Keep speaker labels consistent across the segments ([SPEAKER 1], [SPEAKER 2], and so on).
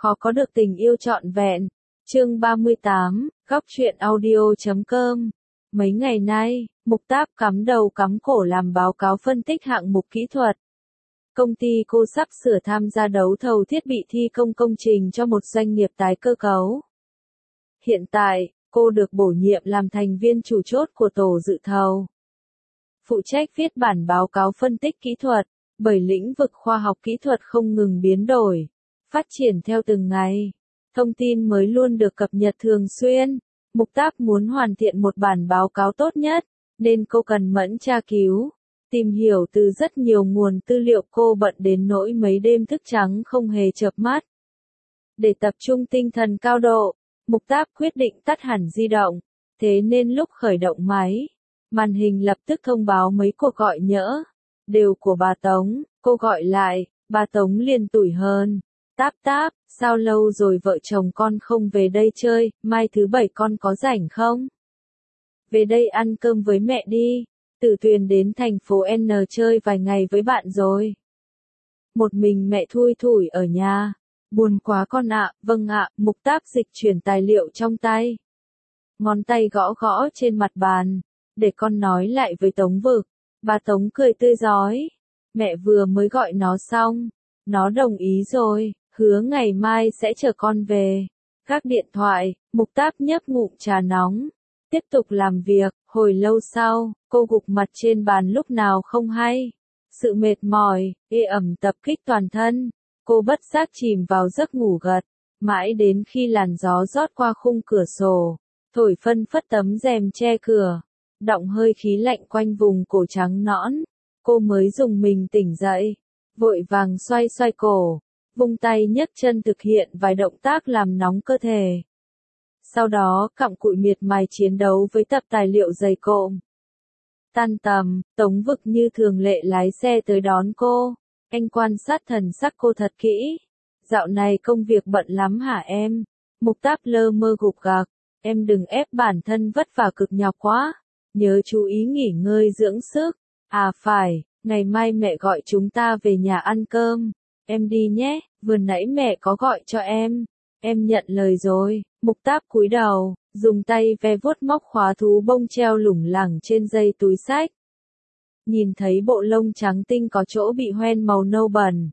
[SPEAKER 1] khó có được tình yêu trọn vẹn. Chương 38, góc truyện audio.com. Mấy ngày nay, Mục Táp cắm đầu cắm cổ làm báo cáo phân tích hạng mục kỹ thuật. Công ty cô sắp sửa tham gia đấu thầu thiết bị thi công công trình cho một doanh nghiệp tái cơ cấu. Hiện tại, cô được bổ nhiệm làm thành viên chủ chốt của tổ dự thầu. Phụ trách viết bản báo cáo phân tích kỹ thuật, bởi lĩnh vực khoa học kỹ thuật không ngừng biến đổi, phát triển theo từng ngày. Thông tin mới luôn được cập nhật thường xuyên. Mục Táp muốn hoàn thiện một bản báo cáo tốt nhất, nên cô cần mẫn tra cứu, tìm hiểu từ rất nhiều nguồn tư liệu. Cô bận đến nỗi mấy đêm thức trắng không hề chợp mắt. Để tập trung tinh thần cao độ, Mục Táp quyết định tắt hẳn di động, thế nên lúc khởi động máy, màn hình lập tức thông báo mấy cuộc gọi nhỡ, đều của bà Tống. Cô gọi lại, bà Tống liền tủi hờn. Táp, sao lâu rồi vợ chồng con không về đây chơi, mai thứ bảy con có rảnh không? Về đây ăn cơm với mẹ đi, Tử Tuyền đến thành phố N chơi vài ngày với bạn rồi. Một mình mẹ thui thủi ở nhà, buồn quá con ạ. Vâng ạ. Mục Táp dịch chuyển tài liệu trong tay. Ngón tay gõ gõ trên mặt bàn, để con nói lại với Tống Vực. Bà Tống cười tươi rói. Mẹ vừa mới gọi nó xong, nó đồng ý rồi, hứa ngày mai sẽ chở con về. Gác điện thoại, Mục Táp nhấp ngụm trà nóng, tiếp tục làm việc. Hồi lâu sau, cô gục mặt trên bàn lúc nào không hay. Sự mệt mỏi, ê ẩm tập kích toàn thân. Cô bất giác chìm vào giấc ngủ gật, mãi đến khi làn gió rót qua khung cửa sổ, thổi phân phất tấm rèm che cửa, đọng hơi khí lạnh quanh vùng cổ trắng nõn, cô mới dùng mình tỉnh dậy, vội vàng xoay xoay cổ, vung tay nhấc chân thực hiện vài động tác làm nóng cơ thể. Sau đó cặm cụi miệt mài chiến đấu với tập tài liệu dày cộm. Tan tầm, Tống Vực như thường lệ lái xe tới đón cô. Anh quan sát thần sắc cô thật kỹ. Dạo này công việc bận lắm hả em? Mục Táp lơ mơ gục gặc. Em đừng ép bản thân vất vả cực nhọc quá. Nhớ chú ý nghỉ ngơi dưỡng sức. À phải, ngày mai mẹ gọi chúng ta về nhà ăn cơm. Em đi nhé, vừa nãy mẹ có gọi cho em. Em nhận lời rồi. Mục Táp cúi đầu, dùng tay ve vuốt móc khóa thú bông treo lủng lẳng trên dây túi xách. Nhìn thấy bộ lông trắng tinh có chỗ bị hoen màu nâu bẩn.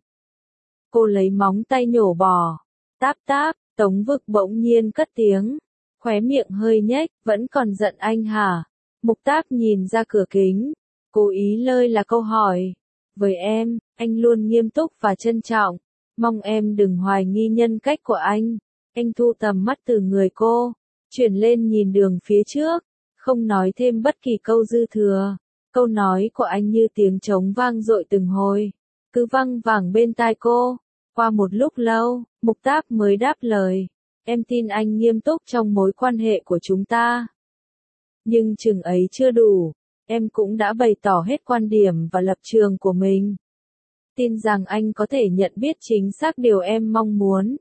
[SPEAKER 1] Cô lấy móng tay nhổ bỏ. Táp, Tống Vực bỗng nhiên cất tiếng. Khóe miệng hơi nhếch, vẫn còn giận anh hả? Mục Táp nhìn ra cửa kính, cố ý lơi là câu hỏi. Với em, anh luôn nghiêm túc và trân trọng. Mong em đừng hoài nghi nhân cách của anh. Anh thu tầm mắt từ người cô, chuyển lên nhìn đường phía trước, không nói thêm bất kỳ câu dư thừa. Câu nói của anh như tiếng trống vang dội từng hồi, cứ văng vẳng bên tai cô. Qua một lúc lâu, Mục Táp mới đáp lời. Em tin anh nghiêm túc trong mối quan hệ của chúng ta. Nhưng chừng ấy chưa đủ, em cũng đã bày tỏ hết quan điểm và lập trường của mình. Tin rằng anh có thể nhận biết chính xác điều em mong muốn.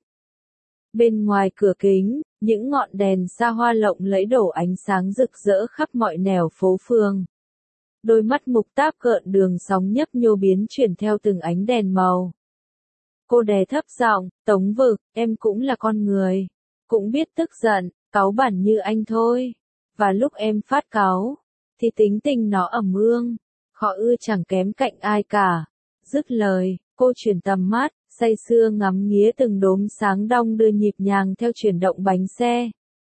[SPEAKER 1] Bên ngoài cửa kính, những ngọn đèn xa hoa lộng lẫy đổ ánh sáng rực rỡ khắp mọi nẻo phố phường. Đôi mắt Mục Táp gợn đường sóng nhấp nhô biến chuyển theo từng ánh đèn màu. Cô đè thấp giọng, Tống Vực, em cũng là con người, cũng biết tức giận, cáu bẳn như anh thôi. Và lúc em phát cáu, thì tính tình nó ẩm ương, khó ưa chẳng kém cạnh ai cả. Dứt lời, cô chuyển tầm mắt, say sưa ngắm nghía từng đốm sáng đong đưa nhịp nhàng theo chuyển động bánh xe.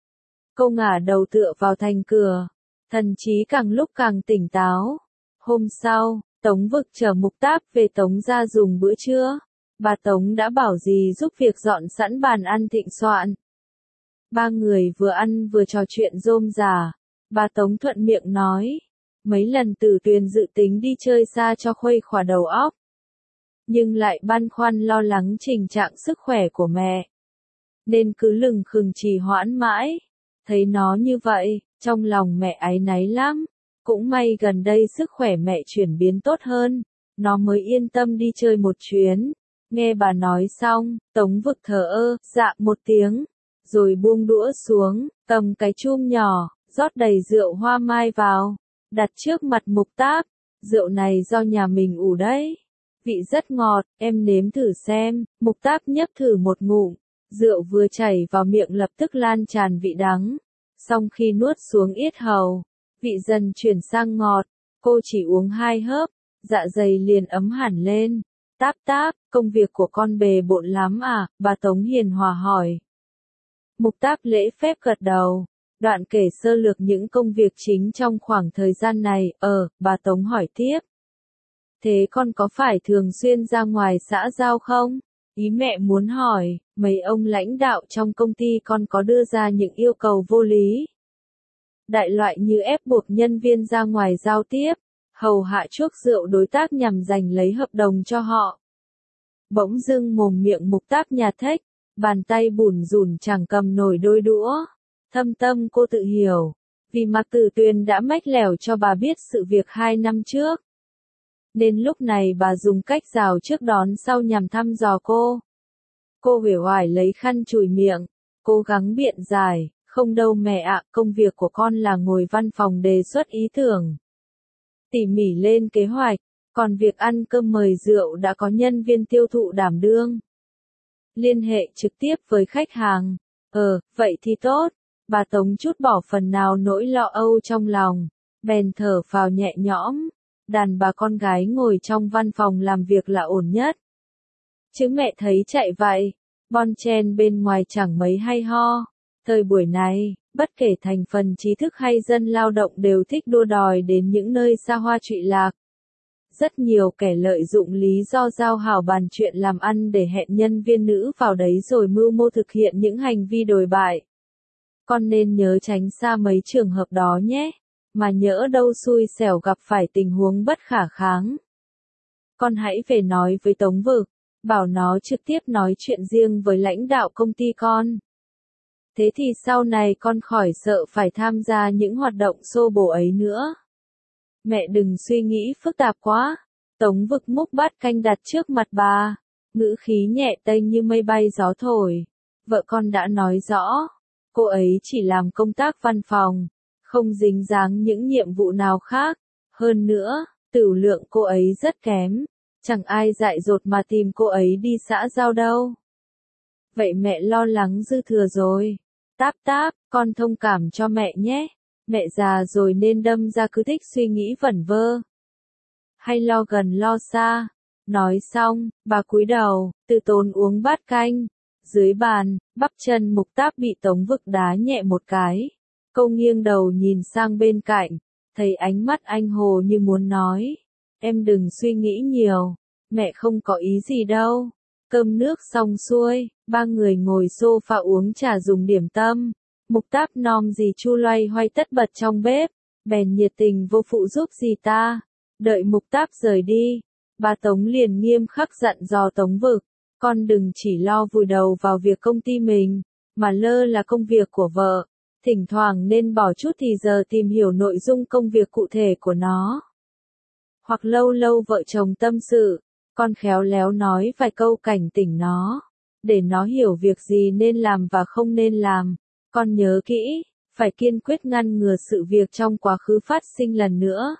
[SPEAKER 1] Cô ngả đầu tựa vào thành cửa, thần trí càng lúc càng tỉnh táo. Hôm sau, Tống Vực chở Mục Táp về Tống gia dùng bữa trưa. Bà Tống đã bảo dì giúp việc dọn sẵn bàn ăn thịnh soạn. Ba người vừa ăn vừa trò chuyện rôm rả. Bà Tống thuận miệng nói, mấy lần Tử Tuyền dự tính đi chơi xa cho khuây khỏa đầu óc, nhưng lại băn khoăn lo lắng tình trạng sức khỏe của mẹ, nên cứ lừng khừng trì hoãn mãi. Thấy nó như vậy, trong lòng mẹ áy náy lắm. Cũng may gần đây sức khỏe mẹ chuyển biến tốt hơn, nó mới yên tâm đi chơi một chuyến. Nghe bà nói xong, Tống Vực thờ ơ, dạ một tiếng, rồi buông đũa xuống, cầm cái chum nhỏ, rót đầy rượu hoa mai vào, đặt trước mặt Mục Táp. Rượu này do nhà mình ủ đấy. Vị rất ngọt, em nếm thử xem. Mục Táp nhấp thử một ngụm, Rượu vừa chảy vào miệng lập tức lan tràn vị đắng. Xong khi nuốt xuống yết hầu, vị dần chuyển sang ngọt. Cô chỉ uống 2 hớp, dạ dày liền ấm hẳn lên. Táp táp, công việc của con bề bộn lắm à? Bà Tống hiền hòa hỏi. Mục Táp lễ phép gật đầu. Đoạn kể sơ lược những công việc chính trong khoảng thời gian này. Bà Tống hỏi tiếp. Thế con có phải thường xuyên ra ngoài xã giao không? Ý mẹ muốn hỏi, mấy ông lãnh đạo trong công ty con có đưa ra những yêu cầu vô lý. Đại loại như ép buộc nhân viên ra ngoài giao tiếp, hầu hạ chuốc rượu đối tác nhằm giành lấy hợp đồng cho họ. Bỗng dưng mồm miệng Mục Táp nhạt thếch, bàn tay bủn rủn chẳng cầm nổi đôi đũa. Thâm tâm cô tự hiểu, vì Mạc Tử Tuyền đã mách lẻo cho bà biết sự việc 2 năm trước. Nên lúc này bà dùng cách rào trước đón sau nhằm thăm dò cô. Cô uể oải lấy khăn chùi miệng, cố gắng biện giải, không đâu mẹ ạ, công việc của con là ngồi văn phòng đề xuất ý tưởng. Tỉ mỉ lên kế hoạch, còn việc ăn cơm mời rượu đã có nhân viên tiêu thụ đảm đương. Liên hệ trực tiếp với khách hàng. Vậy thì tốt. Bà Tống trút bỏ phần nào nỗi lo âu trong lòng, bèn thở phào nhẹ nhõm. Đàn bà con gái ngồi trong văn phòng làm việc là ổn nhất. Chứ mẹ thấy chạy vậy, bon chen bên ngoài chẳng mấy hay ho. Thời buổi này, bất kể thành phần trí thức hay dân lao động đều thích đua đòi đến những nơi xa hoa trụy lạc. Rất nhiều kẻ lợi dụng lý do giao hảo bàn chuyện làm ăn để hẹn nhân viên nữ vào đấy rồi mưu mô thực hiện những hành vi đồi bại. Con nên nhớ tránh xa mấy trường hợp đó nhé, mà nhỡ đâu xui xẻo gặp phải tình huống bất khả kháng. Con hãy về nói với Tống Vực, bảo nó trực tiếp nói chuyện riêng với lãnh đạo công ty con. Thế thì sau này con khỏi sợ phải tham gia những hoạt động xô bồ ấy nữa. Mẹ đừng suy nghĩ phức tạp quá. Tống Vực múc bát canh đặt trước mặt bà, ngữ khí nhẹ tênh như mây bay gió thổi. Vợ con đã nói rõ, cô ấy chỉ làm công tác văn phòng, không dính dáng những nhiệm vụ nào khác. Hơn nữa, tửu lượng cô ấy rất kém, chẳng ai dại dột mà tìm cô ấy đi xã giao đâu. Vậy mẹ lo lắng dư thừa rồi. Táp táp, con thông cảm cho mẹ nhé. Mẹ già rồi nên đâm ra cứ thích suy nghĩ vẩn vơ. Hay lo gần lo xa. Nói xong, bà cúi đầu, từ tốn uống bát canh. Dưới bàn, bắp chân Mục Táp bị Tống Vực đá nhẹ một cái. Cô nghiêng đầu nhìn sang bên cạnh, thấy ánh mắt anh hồ như muốn nói. Em đừng suy nghĩ nhiều, mẹ không có ý gì đâu. Cơm nước xong xuôi, ba người ngồi sofa uống trà dùng điểm tâm. Mục Táp nom dì Chu loay hoay tất bật trong bếp, bèn nhiệt tình vô phụ giúp dì ta. Đợi Mục Táp rời đi, bà Tống liền nghiêm khắc dặn dò Tống Vực, con đừng chỉ lo vùi đầu vào việc công ty mình, mà lơ là công việc của vợ. Thỉnh thoảng nên bỏ chút thì giờ tìm hiểu nội dung công việc cụ thể của nó. Hoặc lâu lâu vợ chồng tâm sự, con khéo léo nói vài câu cảnh tỉnh nó, để nó hiểu việc gì nên làm và không nên làm. Con nhớ kỹ, phải kiên quyết ngăn ngừa sự việc trong quá khứ phát sinh lần nữa.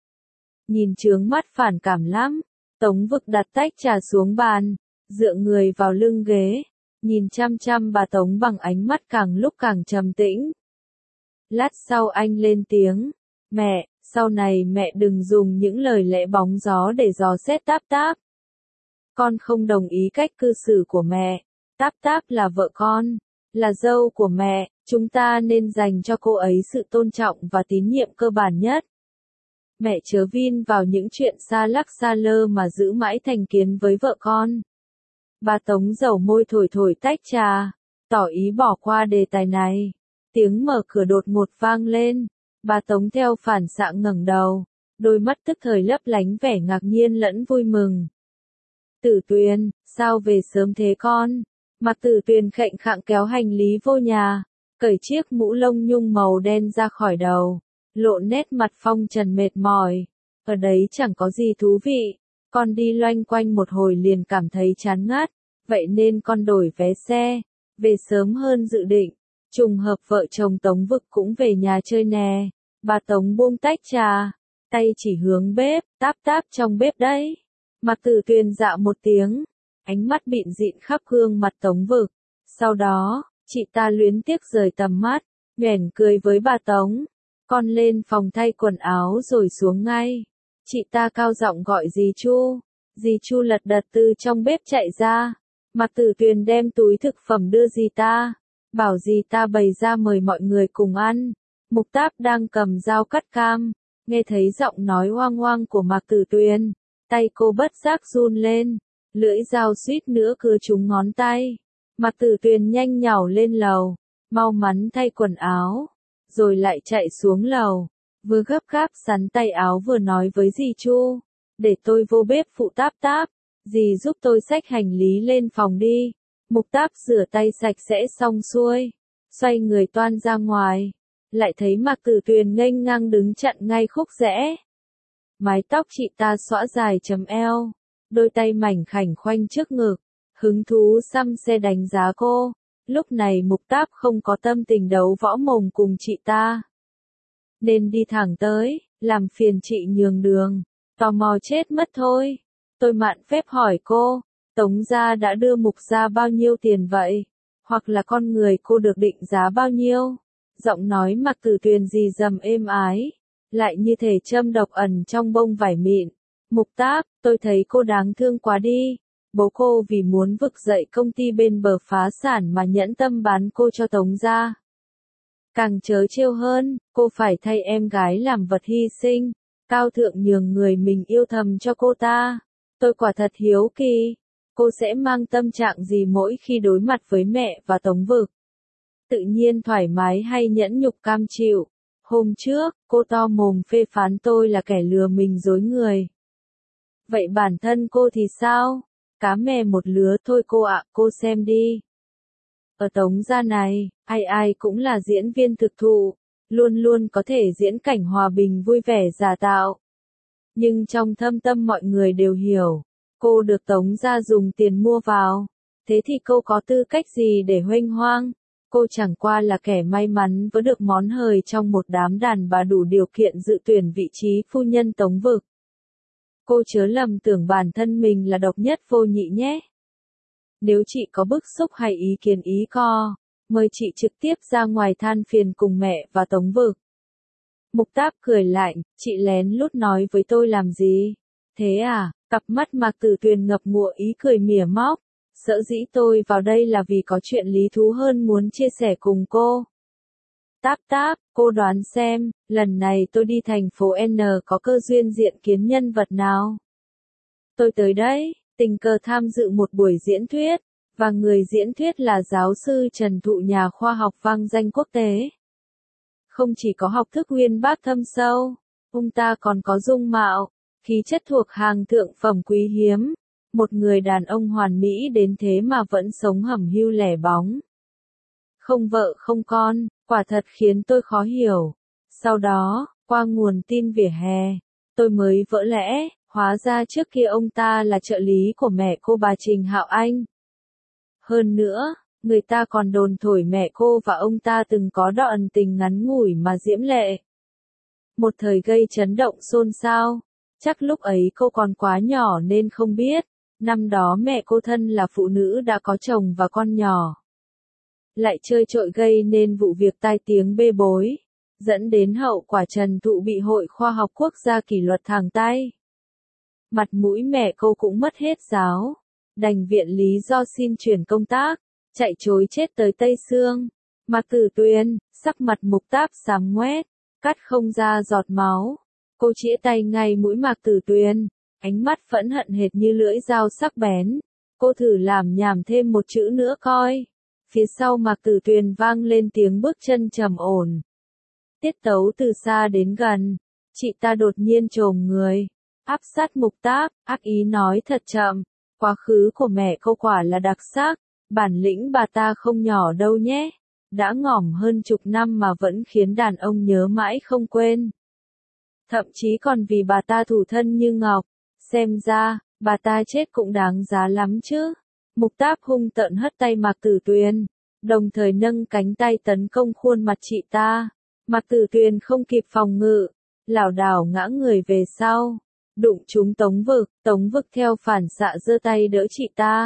[SPEAKER 1] Nhìn chướng mắt phản cảm lắm, Tống Vực đặt tách trà xuống bàn, dựa người vào lưng ghế, nhìn chăm chăm bà Tống bằng ánh mắt càng lúc càng trầm tĩnh. Lát sau anh lên tiếng, mẹ, sau này mẹ đừng dùng những lời lẽ bóng gió để dò xét Táp Táp. Con không đồng ý cách cư xử của mẹ, Táp Táp là vợ con, là dâu của mẹ, chúng ta nên dành cho cô ấy sự tôn trọng và tín nhiệm cơ bản nhất. Mẹ chớ vin vào những chuyện xa lắc xa lơ mà giữ mãi thành kiến với vợ con. Bà Tống dầu môi thổi thổi tách trà, tỏ ý bỏ qua đề tài này. Tiếng mở cửa đột ngột vang lên, bà Tống theo phản xạ ngẩng đầu, đôi mắt tức thời lấp lánh vẻ ngạc nhiên lẫn vui mừng. Tử Tuyền, sao về sớm thế con? Mạc Tử Tuyền khệnh khạng kéo hành lý vô nhà, cởi chiếc mũ lông nhung màu đen ra khỏi đầu, lộ nét mặt phong trần mệt mỏi. Ở đấy chẳng có gì thú vị, con đi loanh quanh một hồi liền cảm thấy chán ngắt, vậy nên con đổi vé xe, về sớm hơn dự định. Trùng hợp vợ chồng Tống Vực cũng về nhà chơi nè. Bà Tống buông tách trà, tay chỉ hướng bếp, Táp Táp trong bếp đấy. Mạc Tử Tuyền dạ một tiếng, ánh mắt bịn dịn khắp gương mặt Tống Vực, Sau đó, chị ta luyến tiếc rời tầm mắt, nhoẻn cười với bà Tống. Con lên phòng thay quần áo rồi xuống ngay. Chị ta cao giọng gọi dì Chu. Dì Chu lật đật từ trong bếp chạy ra. Mạc Tử Tuyền đem túi thực phẩm đưa dì ta. Bảo dì ta bày ra mời mọi người cùng ăn. Mục Táp đang cầm dao cắt cam. Nghe thấy giọng nói oang oang của Mạc Tử Tuyền. Tay cô bất giác run lên. Lưỡi dao suýt nữa cứa trúng ngón tay. Mạc Tử Tuyền nhanh nhảu lên lầu. Mau mắn thay quần áo. Rồi lại chạy xuống lầu. Vừa gấp gáp sắn tay áo vừa nói với dì Chu. Để tôi vô bếp phụ Táp Táp. Dì giúp tôi xách hành lý lên phòng đi. Mục Táp rửa tay sạch sẽ xong xuôi. Xoay người toan ra ngoài. Lại thấy Mạc Tử Tuyền nghênh ngang đứng chặn ngay khúc rẽ. Mái tóc chị ta xõa dài chấm eo. Đôi tay mảnh khảnh khoanh trước ngực. Hứng thú xăm xe đánh giá cô. Lúc này Mục Táp không có tâm tình đấu võ mồm cùng chị ta. Nên đi thẳng tới, làm phiền chị nhường đường. Tò mò chết mất thôi. Tôi mạn phép hỏi cô, Tống gia đã đưa Mục gia bao nhiêu tiền vậy? Hoặc là con người cô được định giá bao nhiêu? Giọng nói Mạc Tử Tuyền rì rầm êm ái, lại như thể châm độc ẩn trong bông vải mịn. Mục Táp, tôi thấy cô đáng thương quá đi. Bố cô vì muốn vực dậy công ty bên bờ phá sản mà nhẫn tâm bán cô cho Tống gia. Càng trớ trêu hơn, cô phải thay em gái làm vật hy sinh, cao thượng nhường người mình yêu thầm cho cô ta. Tôi quả thật hiếu kỳ, cô sẽ mang tâm trạng gì mỗi khi đối mặt với mẹ và Tống Vực? Tự nhiên thoải mái hay nhẫn nhục cam chịu? Hôm trước, cô to mồm phê phán tôi là kẻ lừa mình dối người. Vậy bản thân cô thì sao? Cá mè một lứa thôi cô ạ, cô xem đi. Ở Tống gia này, ai ai cũng là diễn viên thực thụ, luôn luôn có thể diễn cảnh hòa bình vui vẻ giả tạo. Nhưng trong thâm tâm mọi người đều hiểu, cô được Tống gia dùng tiền mua vào. Thế thì cô có tư cách gì để huênh hoang? Cô chẳng qua là kẻ may mắn với được món hời trong một đám đàn bà đủ điều kiện dự tuyển vị trí phu nhân Tống Vực. Cô chớ lầm tưởng bản thân mình là độc nhất vô nhị nhé. Nếu chị có bức xúc hay ý kiến ý co, mời chị trực tiếp ra ngoài than phiền cùng mẹ và Tống Vực. Mục Táp cười lạnh, chị lén lút nói với tôi làm gì? Thế à, cặp mắt Mạc Tử Tuyền ngập ngụa ý cười mỉa móc. Sở dĩ tôi vào đây là vì có chuyện lý thú hơn muốn chia sẻ cùng cô. Táp Táp, cô đoán xem, lần này tôi đi thành phố N có cơ duyên diện kiến nhân vật nào? Tôi tới đấy, tình cờ tham dự một buổi diễn thuyết, và người diễn thuyết là giáo sư Trần Thụ, nhà khoa học vang danh quốc tế. Không chỉ có học thức uyên bác thâm sâu, ông ta còn có dung mạo, khí chất thuộc hàng thượng phẩm quý hiếm. Một người đàn ông hoàn mỹ đến thế mà vẫn sống hẩm hưu lẻ bóng. Không vợ không con, quả thật khiến tôi khó hiểu. Sau đó, qua nguồn tin vỉa hè, tôi mới vỡ lẽ, hóa ra trước kia ông ta là trợ lý của mẹ cô bà Trình Hạo Anh. Hơn nữa, người ta còn đồn thổi mẹ cô và ông ta từng có đoạn tình ngắn ngủi mà diễm lệ. Một thời gây chấn động xôn xao, chắc lúc ấy cô còn quá nhỏ nên không biết. Năm đó mẹ cô thân là phụ nữ đã có chồng và con nhỏ. Lại chơi trội gây nên vụ việc tai tiếng bê bối, dẫn đến hậu quả Trần Thụ bị Hội Khoa học Quốc gia kỷ luật thẳng tay. Mặt mũi mẹ cô cũng mất hết giáo, đành viện lý do xin chuyển công tác, chạy trối chết tới Tây Sương. Mạc Tử Tuyền, sắc mặt Mục Táp xám ngoét, cắt không ra giọt máu. Cô chĩa tay ngay mũi Mạc Tử Tuyền. Ánh mắt phẫn hận hệt như lưỡi dao sắc bén. Cô thử làm nhảm thêm một chữ nữa coi. Phía sau Mạc Tử Tuyền vang lên tiếng bước chân trầm ổn. Tiết tấu từ xa đến gần. Chị ta đột nhiên chồm người, áp sát Mục Táp, ác ý nói thật chậm. Quá khứ của mẹ cô quả là đặc sắc. Bản lĩnh bà ta không nhỏ đâu nhé. Đã ngỏm hơn chục năm mà vẫn khiến đàn ông nhớ mãi không quên. Thậm chí còn vì bà ta thủ thân như ngọc. Xem ra, bà ta chết cũng đáng giá lắm chứ. Mục Táp hung tợn hất tay Mạc Tử Tuyền, đồng thời nâng cánh tay tấn công khuôn mặt chị ta. Mạc Tử Tuyền không kịp phòng ngự, lảo đảo ngã người về sau, đụng trúng Tống Vực theo phản xạ giơ tay đỡ chị ta.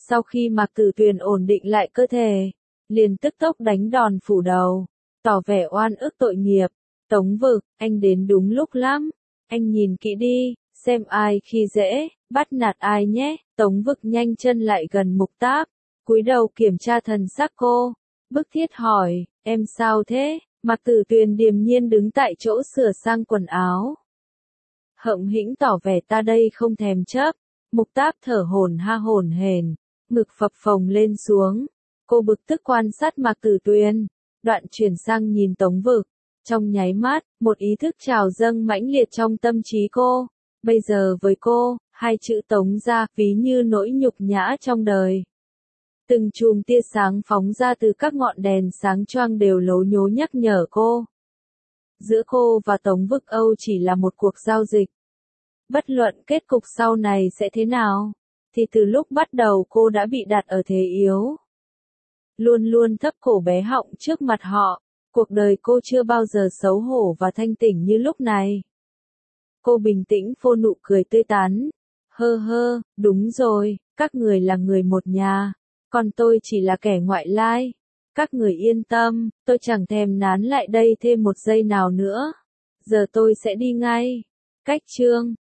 [SPEAKER 1] Sau khi Mạc Tử Tuyền ổn định lại cơ thể, liền tức tốc đánh đòn phủ đầu, tỏ vẻ oan ức tội nghiệp. Tống Vực, anh đến đúng lúc lắm. Anh nhìn kỹ đi, xem ai khi dễ, bắt nạt ai nhé. Tống Vực nhanh chân lại gần Mục Táp, cúi đầu kiểm tra thần sắc cô, bức thiết hỏi, em sao thế? Mạc Tử Tuyền điềm nhiên đứng tại chỗ sửa sang quần áo. Hậm hĩnh tỏ vẻ ta đây không thèm chấp. Mục Táp thở hổn hển, ngực phập phồng lên xuống. Cô bực tức quan sát Mạc Tử Tuyền, đoạn chuyển sang nhìn Tống Vực. Trong nháy mắt, một ý thức trào dâng mãnh liệt trong tâm trí cô. Bây giờ với cô, hai chữ Tống gia ví như nỗi nhục nhã trong đời. Từng chùm tia sáng phóng ra từ các ngọn đèn sáng choang đều lố nhố nhắc nhở cô. Giữa cô và Tống Vực Âu chỉ là một cuộc giao dịch. Bất luận kết cục sau này sẽ thế nào, thì từ lúc bắt đầu cô đã bị đặt ở thế yếu. Luôn luôn thấp cổ bé họng trước mặt họ, cuộc đời cô chưa bao giờ xấu hổ và thanh tỉnh như lúc này. Cô bình tĩnh phô nụ cười tươi tắn. Đúng rồi, các người là người một nhà, còn tôi chỉ là kẻ ngoại lai. Các người yên tâm, tôi chẳng thèm nán lại đây thêm một giây nào nữa. Giờ tôi sẽ đi ngay. Cách chương